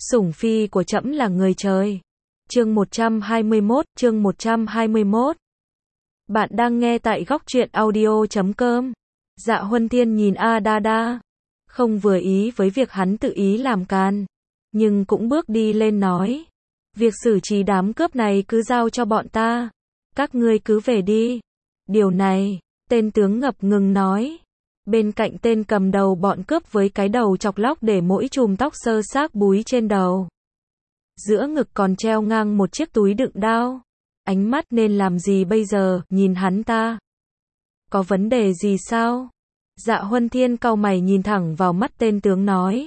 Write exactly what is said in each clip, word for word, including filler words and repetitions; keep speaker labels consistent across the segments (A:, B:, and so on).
A: Sủng phi của trẫm là người trời. Chương một trăm hai mươi mốt, chương một trăm hai mươi mốt. Bạn đang nghe tại góc truyện audio chấm com. Dạ Huân Thiên nhìn A Đa Đa, không vừa ý với việc hắn tự ý làm can, nhưng cũng bước đi lên nói, việc xử trí đám cướp này cứ giao cho bọn ta, các ngươi cứ về đi. Điều này, tên tướng ngập ngừng nói. Bên cạnh tên cầm đầu bọn cướp với cái đầu chọc lóc để mỗi chùm tóc sơ xác búi trên đầu. Giữa ngực còn treo ngang một chiếc túi đựng đao. Ánh mắt nên làm gì bây giờ, nhìn hắn ta. Có vấn đề gì sao? Dạ Huân Thiên cau mày nhìn thẳng vào mắt tên tướng nói.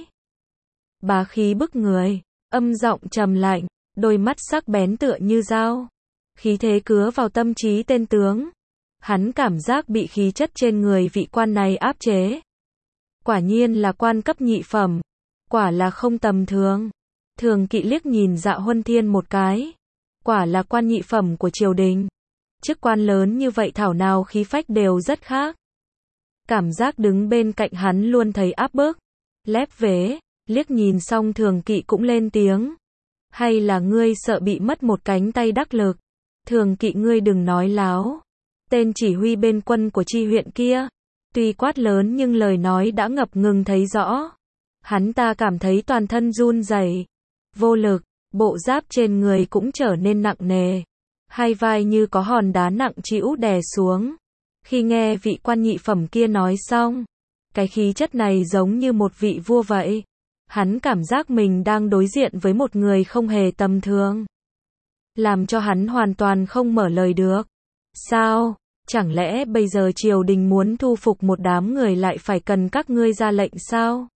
A: Bá khí bức người, âm giọng trầm lạnh, đôi mắt sắc bén tựa như dao. Khí thế cứa vào tâm trí tên tướng. Hắn cảm giác bị khí chất trên người vị quan này áp chế. Quả nhiên là quan cấp nhị phẩm. Quả là không tầm thường. Thường Kỵ liếc nhìn Dạ Huân Thiên một cái. Quả là quan nhị phẩm của triều đình. Chức quan lớn như vậy thảo nào khí phách đều rất khác. Cảm giác đứng bên cạnh hắn luôn thấy áp bức. Lép vế, liếc nhìn xong Thường Kỵ cũng lên tiếng. Hay là ngươi sợ bị mất một cánh tay đắc lực? Thường Kỵ ngươi đừng nói láo. Tên chỉ huy bên quân của chi huyện kia, tuy quát lớn nhưng lời nói đã ngập ngừng thấy rõ. Hắn ta cảm thấy toàn thân run rẩy, vô lực, bộ giáp trên người cũng trở nên nặng nề. Hai vai như có hòn đá nặng trĩu đè xuống. Khi nghe vị quan nhị phẩm kia nói xong, cái khí chất này giống như một vị vua vậy. Hắn cảm giác mình đang đối diện với một người không hề tầm thường. Làm cho hắn hoàn toàn không mở lời được. Sao? Chẳng lẽ bây giờ triều đình muốn thu phục một đám người lại phải cần các ngươi ra lệnh sao?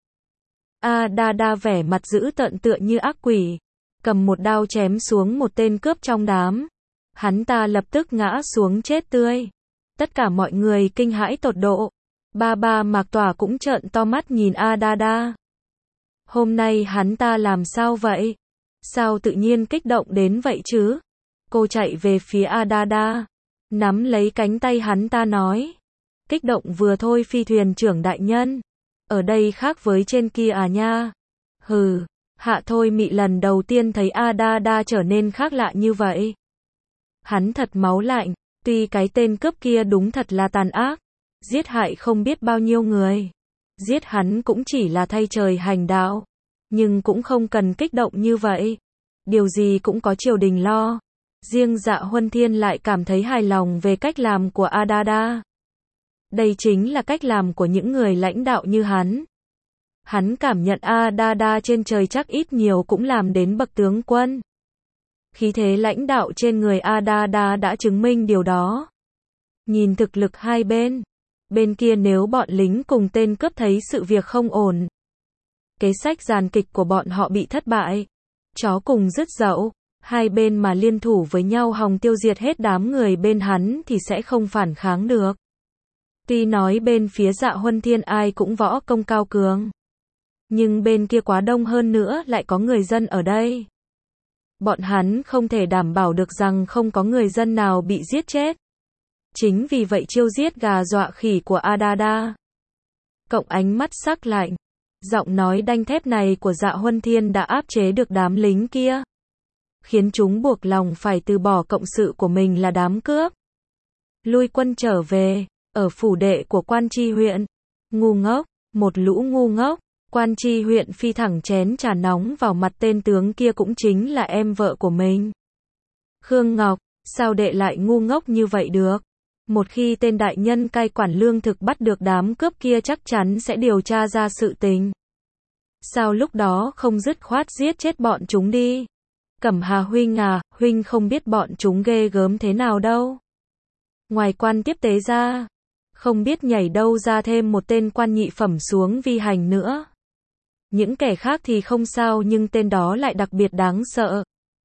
A: A Đa Đa vẻ mặt dữ tợn tựa như ác quỷ, cầm một đao chém xuống một tên cướp trong đám. Hắn ta lập tức ngã xuống chết tươi. Tất cả mọi người kinh hãi tột độ. Ba ba Mạc Tỏa cũng trợn to mắt nhìn A Đa Đa. Hôm nay hắn ta làm sao vậy? Sao tự nhiên kích động đến vậy chứ? Cô chạy về phía A Đa Đa, nắm lấy cánh tay hắn ta nói. Kích động vừa thôi phi thuyền trưởng đại nhân. Ở đây khác với trên kia à nha. Hừ, Hạ Thôi Mị lần đầu tiên thấy A Đa Đa trở nên khác lạ như vậy. Hắn thật máu lạnh, tuy cái tên cướp kia đúng thật là tàn ác. Giết hại không biết bao nhiêu người. Giết hắn cũng chỉ là thay trời hành đạo. Nhưng cũng không cần kích động như vậy. Điều gì cũng có triều đình lo. Riêng Dạ Huân Thiên lại cảm thấy hài lòng về cách làm của A Đa Đa. Đây chính là cách làm của những người lãnh đạo như hắn. Hắn cảm nhận A Đa Đa trên trời chắc ít nhiều cũng làm đến bậc tướng quân. Khí thế lãnh đạo trên người A Đa Đa đã chứng minh điều đó. Nhìn thực lực hai bên. Bên kia nếu bọn lính cùng tên cướp thấy sự việc không ổn. Kế sách giàn kịch của bọn họ bị thất bại. Chó cùng rứt dậu. Hai bên mà liên thủ với nhau hòng tiêu diệt hết đám người bên hắn thì sẽ không phản kháng được. Tuy nói bên phía Dạ Huân Thiên ai cũng võ công cao cường. Nhưng bên kia quá đông hơn nữa lại có người dân ở đây. Bọn hắn không thể đảm bảo được rằng không có người dân nào bị giết chết. Chính vì vậy chiêu giết gà dọa khỉ của A Đa Đa. Cộng ánh mắt sắc lạnh. Giọng nói đanh thép này của Dạ Huân Thiên đã áp chế được đám lính kia. Khiến chúng buộc lòng phải từ bỏ cộng sự của mình là đám cướp. Lui quân trở về, ở phủ đệ của quan tri huyện. Ngu ngốc, một lũ ngu ngốc. Quan tri huyện phi thẳng chén trà nóng vào mặt tên tướng kia cũng chính là em vợ của mình. Khương Ngọc, sao đệ lại ngu ngốc như vậy được? Một khi tên đại nhân cai quản lương thực bắt được đám cướp kia chắc chắn sẽ điều tra ra sự tình. Sao lúc đó không dứt khoát giết chết bọn chúng đi? Cẩm Hà huynh à, huynh không biết bọn chúng ghê gớm thế nào đâu. Ngoài quan tiếp tế ra, không biết nhảy đâu ra thêm một tên quan nhị phẩm xuống vi hành nữa. Những kẻ khác thì không sao nhưng tên đó lại đặc biệt đáng sợ.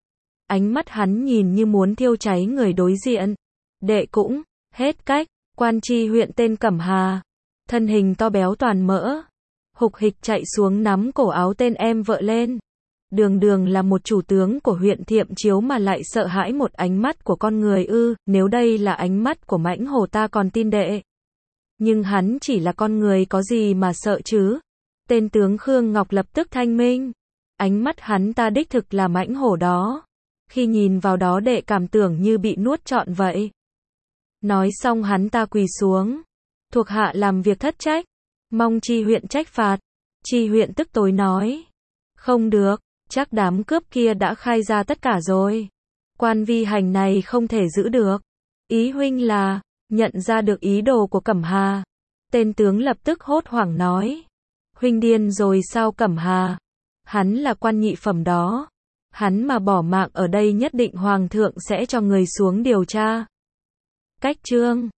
A: Ánh mắt hắn nhìn như muốn thiêu cháy người đối diện. Đệ cũng, hết cách, quan tri huyện tên Cẩm Hà. Thân hình to béo toàn mỡ. Hục hịch chạy xuống nắm cổ áo tên em vợ lên. Đường đường là một chủ tướng của huyện Thiệm Chiếu mà lại sợ hãi một ánh mắt của con người ư, nếu đây là ánh mắt của mãnh hổ ta còn tin đệ. Nhưng hắn chỉ là con người có gì mà sợ chứ. Tên tướng Khương Ngọc lập tức thanh minh. Ánh mắt hắn ta đích thực là mãnh hổ đó. Khi nhìn vào đó đệ cảm tưởng như bị nuốt trọn vậy. Nói xong hắn ta quỳ xuống. Thuộc hạ làm việc thất trách. Mong tri huyện trách phạt. Tri huyện tức tối nói. Không được, chắc đám cướp kia đã khai ra tất cả rồi. Quan vi hành này không thể giữ được. Ý huynh là, nhận ra được ý đồ của Cẩm Hà. Tên tướng lập tức hốt hoảng nói. Huynh điên rồi sao Cẩm Hà? Hắn là quan nhị phẩm đó. Hắn mà bỏ mạng ở đây nhất định hoàng thượng sẽ cho người xuống điều tra. Cách chương